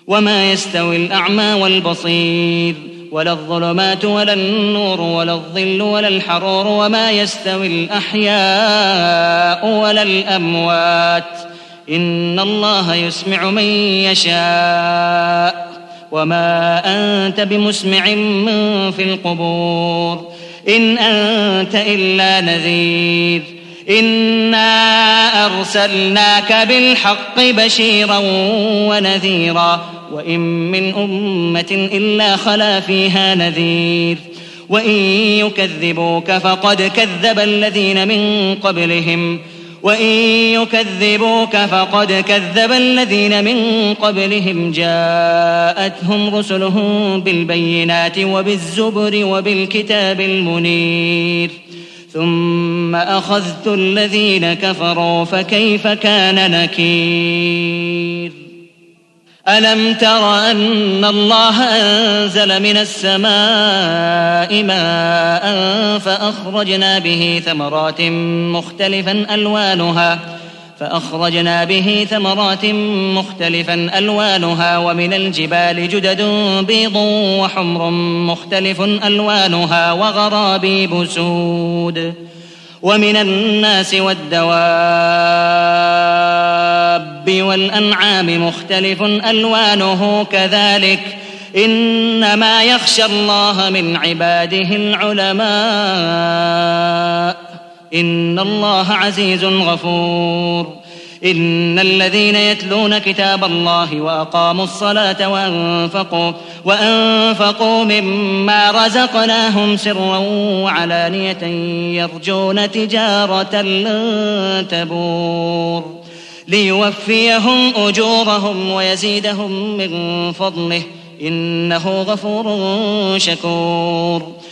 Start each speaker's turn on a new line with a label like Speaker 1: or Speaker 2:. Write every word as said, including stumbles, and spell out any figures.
Speaker 1: وما يستوي الأعمى والبصير ولا الظلمات ولا النور ولا الظل ولا الحرور وما يستوي الأحياء ولا الأموات إن الله يسمع من يشاء وما أنت بمسمع من في القبور إن أنت إلا نذير إنا أرسلناك بالحق بشيرا ونذيرا وإن من أمة إلا خلا فيها نذير وإن يكذبوك فقد كذب الذين من قبلهم وإن يكذبوك فقد كذب الذين من قبلهم جاءتهم رسلهم بالبينات وبالزبر وبالكتاب المنير ثم أخذت الذين كفروا فكيف كان نكير ألم تر أن الله أنزل من السماء ماء فأخرجنا به ثمرات مختلفا ألوانها فأخرجنا به ثمرات مختلفا ألوانها ومن الجبال جدد بيض وحمر مختلف ألوانها وغرابيب سود ومن الناس والدواب والأنعام مختلف ألوانه كذلك إنما يخشى الله من عباده العلماء إن الله عزيز غفور إن الذين يتلون كتاب الله وأقاموا الصلاة وأنفقوا, وأنفقوا مما رزقناهم سرا وعلانية يرجون تجارة لن تبور ليوفيهم أجورهم ويزيدهم من فضله إنه غفور شكور